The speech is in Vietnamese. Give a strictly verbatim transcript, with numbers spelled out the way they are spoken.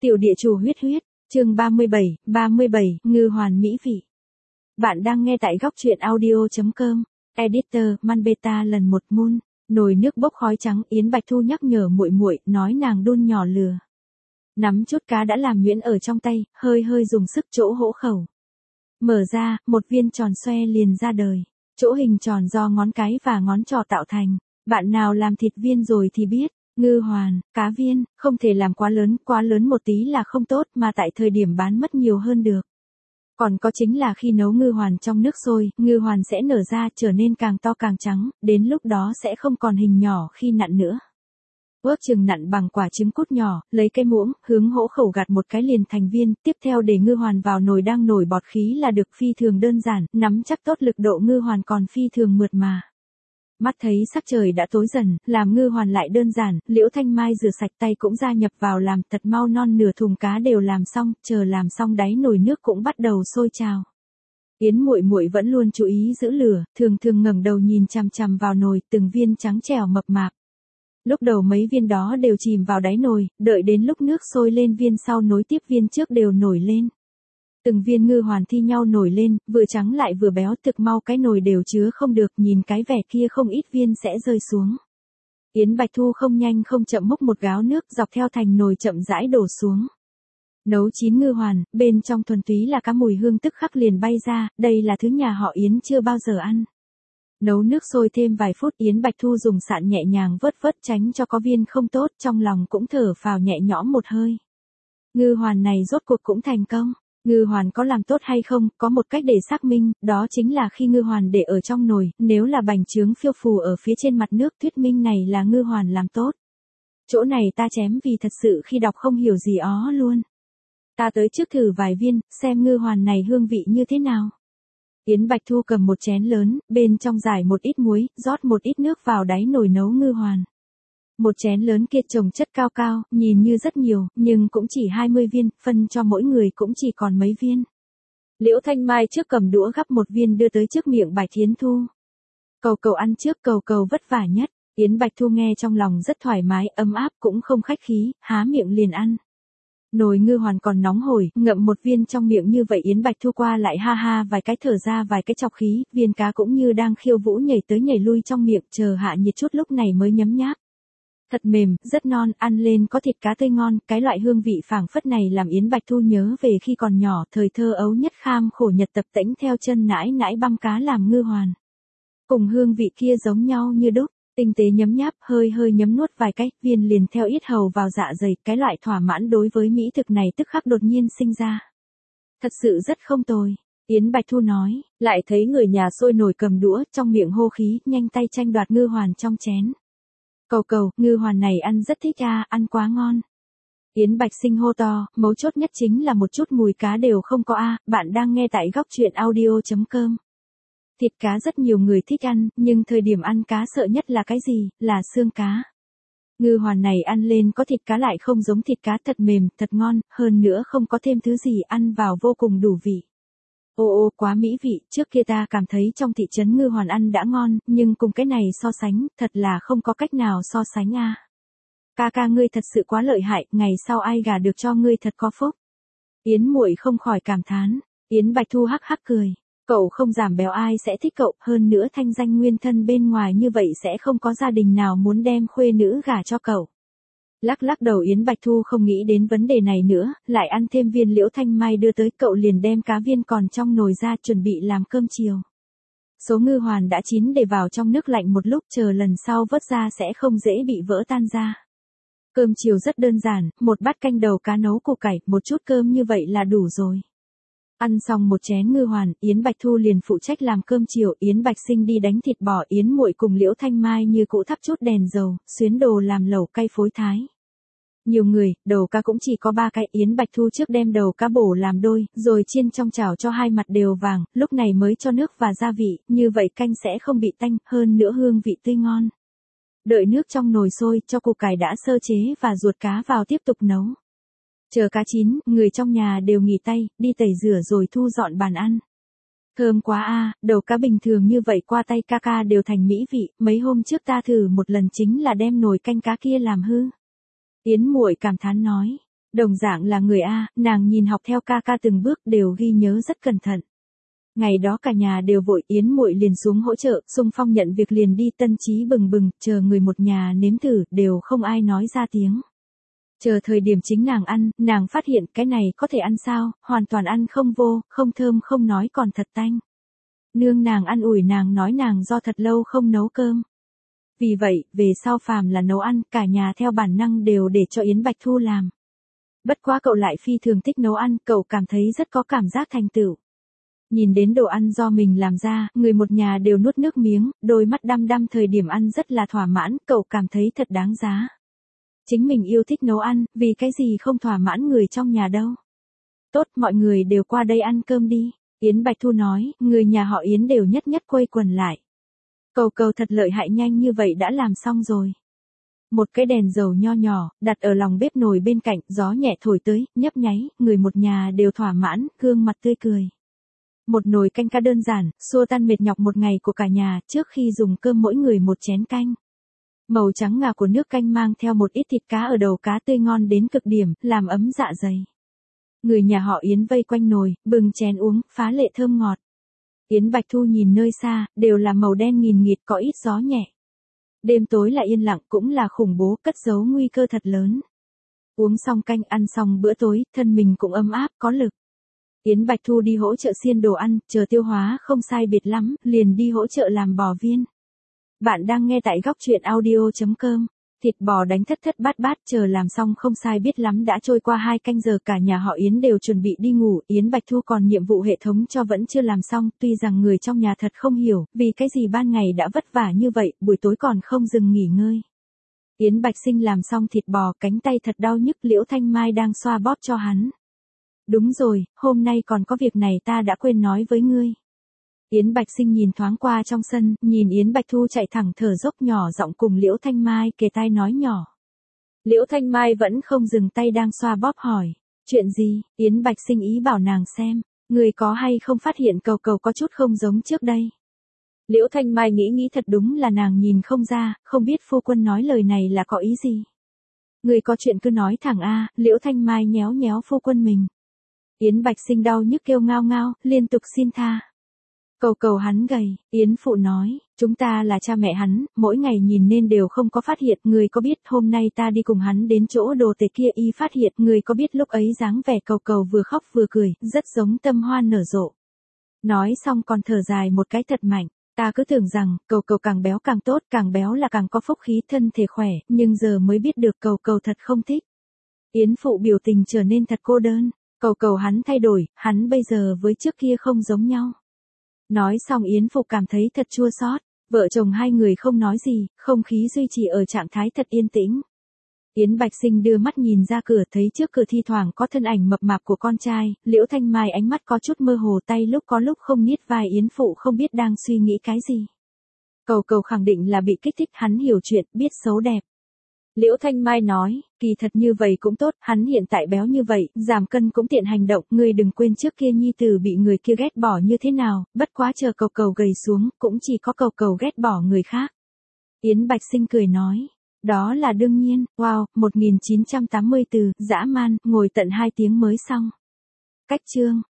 Tiểu địa chủ huyết huyết, chương ba mươi bảy, ba mươi bảy, ngư hoàn mỹ vị. Bạn đang nghe tại góc truyện audio.com, editor, Manbeta lần một moon, nồi nước bốc khói trắng. Yến Bạch Thu nhắc nhở muội muội, nói nàng đun nhỏ lửa. Nắm chút cá đã làm nhuyễn ở trong tay, hơi hơi dùng sức chỗ hỗ khẩu. Mở ra, một viên tròn xoe liền ra đời. Chỗ hình tròn do ngón cái và ngón trỏ tạo thành. Bạn nào làm thịt viên rồi thì biết. Ngư hoàn, cá viên, không thể làm quá lớn, quá lớn một tí là không tốt mà tại thời điểm bán mất nhiều hơn được. Còn có chính là khi nấu ngư hoàn trong nước sôi, ngư hoàn sẽ nở ra trở nên càng to càng trắng, đến lúc đó sẽ không còn hình nhỏ khi nặn nữa. Ước chừng nặn bằng quả trứng cút nhỏ, lấy cái muỗng, hướng hỗ khẩu gạt một cái liền thành viên, tiếp theo để ngư hoàn vào nồi đang nổi bọt khí là được. Phi thường đơn giản, nắm chắc tốt lực độ ngư hoàn còn phi thường mượt mà. Mắt thấy sắc trời đã tối dần, làm ngư hoàn lại đơn giản, Liễu Thanh Mai rửa sạch tay cũng gia nhập vào làm, thật mau non nửa thùng cá đều làm xong, chờ làm xong đáy nồi nước cũng bắt đầu sôi trào. Yến muội muội vẫn luôn chú ý giữ lửa, thường thường ngẩng đầu nhìn chằm chằm vào nồi, từng viên trắng trẻo mập mạp. Lúc đầu mấy viên đó đều chìm vào đáy nồi, đợi đến lúc nước sôi lên viên sau nối tiếp viên trước đều nổi lên. Từng viên ngư hoàn thi nhau nổi lên, vừa trắng lại vừa béo, thực mau cái nồi đều chứa không được, nhìn cái vẻ kia không ít viên sẽ rơi xuống. Yến Bạch Thu không nhanh không chậm múc một gáo nước dọc theo thành nồi chậm rãi đổ xuống. Nấu chín ngư hoàn, bên trong thuần túy là cá, mùi hương tức khắc liền bay ra, đây là thứ nhà họ Yến chưa bao giờ ăn. Nấu nước sôi thêm vài phút, Yến Bạch Thu dùng sạn nhẹ nhàng vớt vớt tránh cho có viên không tốt, trong lòng cũng thở phào nhẹ nhõm một hơi. Ngư hoàn này rốt cuộc cũng thành công. Ngư hoàn có làm tốt hay không, có một cách để xác minh, đó chính là khi ngư hoàn để ở trong nồi, nếu là bành trướng phiêu phù ở phía trên mặt nước, thuyết minh này là ngư hoàn làm tốt. Chỗ này ta chém vì thật sự khi đọc không hiểu gì ó luôn. Ta tới trước thử vài viên, xem ngư hoàn này hương vị như thế nào. Yến Bạch Thu cầm một chén lớn, bên trong rải một ít muối, rót một ít nước vào đáy nồi nấu ngư hoàn. Một chén lớn kia trồng chất cao cao, nhìn như rất nhiều, nhưng cũng chỉ hai mươi viên, phân cho mỗi người cũng chỉ còn mấy viên. Liễu Thanh Mai trước cầm đũa gắp một viên đưa tới trước miệng Bạch Thiến Thu. Cầu cầu ăn trước, cầu cầu vất vả nhất. Yến Bạch Thu nghe trong lòng rất thoải mái, ấm áp, cũng không khách khí, há miệng liền ăn. Nồi ngư hoàn còn nóng hổi, ngậm một viên trong miệng như vậy Yến Bạch Thu qua lại ha ha vài cái, thở ra vài cái chọc khí, viên cá cũng như đang khiêu vũ nhảy tới nhảy lui trong miệng, chờ hạ nhiệt chút lúc này mới nhấm nháp. Thật mềm, rất non, ăn lên có thịt cá tươi ngon, cái loại hương vị phảng phất này làm Yến Bạch Thu nhớ về khi còn nhỏ, thời thơ ấu nhất kham khổ nhật tập tễnh theo chân nãi nãi băm cá làm ngư hoàn. Cùng hương vị kia giống nhau như đúc, tinh tế nhấm nháp, hơi hơi nhấm nuốt vài cái, viên liền theo yết hầu vào dạ dày, cái loại thỏa mãn đối với mỹ thực này tức khắc đột nhiên sinh ra. Thật sự rất không tồi. Yến Bạch Thu nói, lại thấy người nhà sôi nổi cầm đũa, trong miệng hô khí, nhanh tay tranh đoạt ngư hoàn trong chén. Cầu cầu, ngư hoàn này ăn rất thích à, ăn quá ngon. Yến Bạch Sinh hô to, mấu chốt nhất chính là một chút mùi cá đều không có a. À, bạn đang nghe tại góc truyện audio.com. Thịt cá rất nhiều người thích ăn, nhưng thời điểm ăn cá sợ nhất là cái gì, là xương cá. Ngư hoàn này ăn lên có thịt cá lại không giống thịt cá, thật mềm, thật ngon, hơn nữa không có thêm thứ gì, ăn vào vô cùng đủ vị. Ô ô quá mỹ vị, trước kia ta cảm thấy trong thị trấn ngư hoàn ăn đã ngon, nhưng cùng cái này so sánh, thật là không có cách nào so sánh a. À. Ca ca ngươi thật sự quá lợi hại, ngày sau ai gả được cho ngươi thật có phúc. Yến muội không khỏi cảm thán. Yến Bạch Thu hắc hắc cười. Cậu không giảm béo ai sẽ thích cậu, hơn nữa thanh danh nguyên thân bên ngoài như vậy sẽ không có gia đình nào muốn đem khuê nữ gả cho cậu. Lắc lắc đầu Yến Bạch Thu không nghĩ đến vấn đề này nữa, lại ăn thêm viên Liễu Thanh Mai đưa tới, cậu liền đem cá viên còn trong nồi ra chuẩn bị làm cơm chiều. Số ngư hoàn đã chín để vào trong nước lạnh một lúc, chờ lần sau vớt ra sẽ không dễ bị vỡ tan ra. Cơm chiều rất đơn giản, một bát canh đầu cá nấu củ cải, một chút cơm như vậy là đủ rồi. Ăn xong một chén ngư hoàn, Yến Bạch Thu liền phụ trách làm cơm chiều, Yến Bạch Sinh đi đánh thịt bò, Yến muội cùng Liễu Thanh Mai như cũ thắp chút đèn dầu, xuyến đồ làm lẩu cay phối thái. Nhiều người, đầu cá cũng chỉ có ba cái, Yến Bạch Thu trước đem đầu cá bổ làm đôi, rồi chiên trong chảo cho hai mặt đều vàng, lúc này mới cho nước và gia vị, như vậy canh sẽ không bị tanh, hơn nữa hương vị tươi ngon. Đợi nước trong nồi sôi, cho củ cải đã sơ chế và ruột cá vào tiếp tục nấu. Chờ cá chín, người trong nhà đều nghỉ tay, đi tẩy rửa rồi thu dọn bàn ăn. Thơm quá a, à, đầu cá bình thường như vậy qua tay ca ca đều thành mỹ vị, mấy hôm trước ta thử một lần chính là đem nồi canh cá kia làm hư. Yến muội cảm thán nói, Đồng dạng là người A, nàng nhìn học theo ca ca từng bước đều ghi nhớ rất cẩn thận. Ngày đó cả nhà đều vội, Yến muội liền xuống hỗ trợ, xung phong nhận việc liền đi, tân trí bừng bừng, chờ người một nhà nếm thử, đều không ai nói ra tiếng. Chờ thời điểm chính nàng ăn, nàng phát hiện cái này có thể ăn sao, hoàn toàn ăn không vô, không thơm không nói còn thật tanh. Nương nàng ăn ủi nàng nói nàng do thật lâu không nấu cơm. Vì vậy, về sau phàm là nấu ăn, cả nhà theo bản năng đều để cho Yến Bạch Thu làm. Bất quá cậu lại phi thường thích nấu ăn, cậu cảm thấy rất có cảm giác thành tựu. Nhìn đến đồ ăn do mình làm ra, người một nhà đều nuốt nước miếng, đôi mắt đăm đăm, thời điểm ăn rất là thỏa mãn, cậu cảm thấy thật đáng giá. Chính mình yêu thích nấu ăn, vì cái gì không thỏa mãn người trong nhà đâu. Tốt, mọi người đều qua đây ăn cơm đi. Yến Bạch Thu nói, người nhà họ Yến đều nhất nhất quây quần lại. Cầu cầu thật lợi hại, nhanh như vậy đã làm xong rồi. Một cái đèn dầu nho nhỏ, đặt ở lòng bếp nồi bên cạnh, gió nhẹ thổi tới, nhấp nháy, người một nhà đều thỏa mãn, gương mặt tươi cười. Một nồi canh cá đơn giản, xua tan mệt nhọc một ngày của cả nhà, trước khi dùng cơm mỗi người một chén canh. Màu trắng ngà của nước canh mang theo một ít thịt cá ở đầu cá tươi ngon đến cực điểm, làm ấm dạ dày. Người nhà họ Yến vây quanh nồi, bừng chén uống, phá lệ thơm ngọt. Yến Bạch Thu nhìn nơi xa, đều là màu đen nghìn nghịt, có ít gió nhẹ. Đêm tối lại yên lặng, cũng là khủng bố, cất giấu nguy cơ thật lớn. Uống xong canh, ăn xong bữa tối, thân mình cũng ấm áp, có lực. Yến Bạch Thu đi hỗ trợ xiên đồ ăn, chờ tiêu hóa không sai biệt lắm, liền đi hỗ trợ làm bò viên. Bạn đang nghe tại góc truyện audio chấm com. Thịt bò đánh thất thất bát bát, chờ làm xong không sai biết lắm đã trôi qua hai canh giờ, cả nhà họ Yến đều chuẩn bị đi ngủ, Yến Bạch Thu còn nhiệm vụ hệ thống cho vẫn chưa làm xong, tuy rằng người trong nhà thật không hiểu, vì cái gì ban ngày đã vất vả như vậy, buổi tối còn không dừng nghỉ ngơi. Yến Bạch Sinh làm xong thịt bò, cánh tay thật đau nhức, Liễu Thanh Mai đang xoa bóp cho hắn. Đúng rồi, hôm nay còn có việc này ta đã quên nói với ngươi. Yến Bạch Sinh nhìn thoáng qua trong sân, nhìn Yến Bạch Thu chạy thẳng thở dốc, nhỏ giọng cùng Liễu Thanh Mai kề tai nói nhỏ. Liễu Thanh Mai vẫn không dừng tay đang xoa bóp hỏi. Chuyện gì? Yến Bạch Sinh ý bảo nàng xem. Người có hay không phát hiện cầu cầu có chút không giống trước đây? Liễu Thanh Mai nghĩ nghĩ, thật đúng là nàng nhìn không ra, không biết phu quân nói lời này là có ý gì. Người có chuyện cứ nói thẳng a. Liễu Thanh Mai nhéo nhéo phu quân mình. Yến Bạch Sinh đau nhức kêu ngao ngao, liên tục xin tha. Cầu cầu hắn gầy, Yến phụ nói, chúng ta là cha mẹ hắn, mỗi ngày nhìn nên đều không có phát hiện, người có biết hôm nay ta đi cùng hắn đến chỗ đồ tể kia y phát hiện, người có biết lúc ấy dáng vẻ cầu cầu vừa khóc vừa cười, rất giống tâm hoa nở rộ. Nói xong còn thở dài một cái thật mạnh, ta cứ tưởng rằng, cầu cầu càng béo càng tốt, càng béo là càng có phúc khí, thân thể khỏe, nhưng giờ mới biết được cầu cầu thật không thích. Yến phụ biểu tình trở nên thật cô đơn, cầu cầu hắn thay đổi, hắn bây giờ với trước kia không giống nhau. Nói xong Yến Phục cảm thấy thật chua xót, vợ chồng hai người không nói gì, không khí duy trì ở trạng thái thật yên tĩnh. Yến Bạch Sinh đưa mắt nhìn ra cửa, thấy trước cửa thi thoảng có thân ảnh mập mạp của con trai, Liễu Thanh Mai ánh mắt có chút mơ hồ, tay lúc có lúc không niết vai, Yến Phụ không biết đang suy nghĩ cái gì. Cầu cầu khẳng định là bị kích thích, hắn hiểu chuyện, biết xấu đẹp. Liễu Thanh Mai nói, kỳ thật như vậy cũng tốt, hắn hiện tại béo như vậy, giảm cân cũng tiện hành động, ngươi đừng quên trước kia nhi tử bị người kia ghét bỏ như thế nào, bất quá chờ cầu cầu gầy xuống, cũng chỉ có cầu cầu ghét bỏ người khác. Yến Bạch Sinh cười nói, đó là đương nhiên, wow, một nghìn chín trăm tám mươi từ, dã man, ngồi tận hai tiếng mới xong. Cách chương.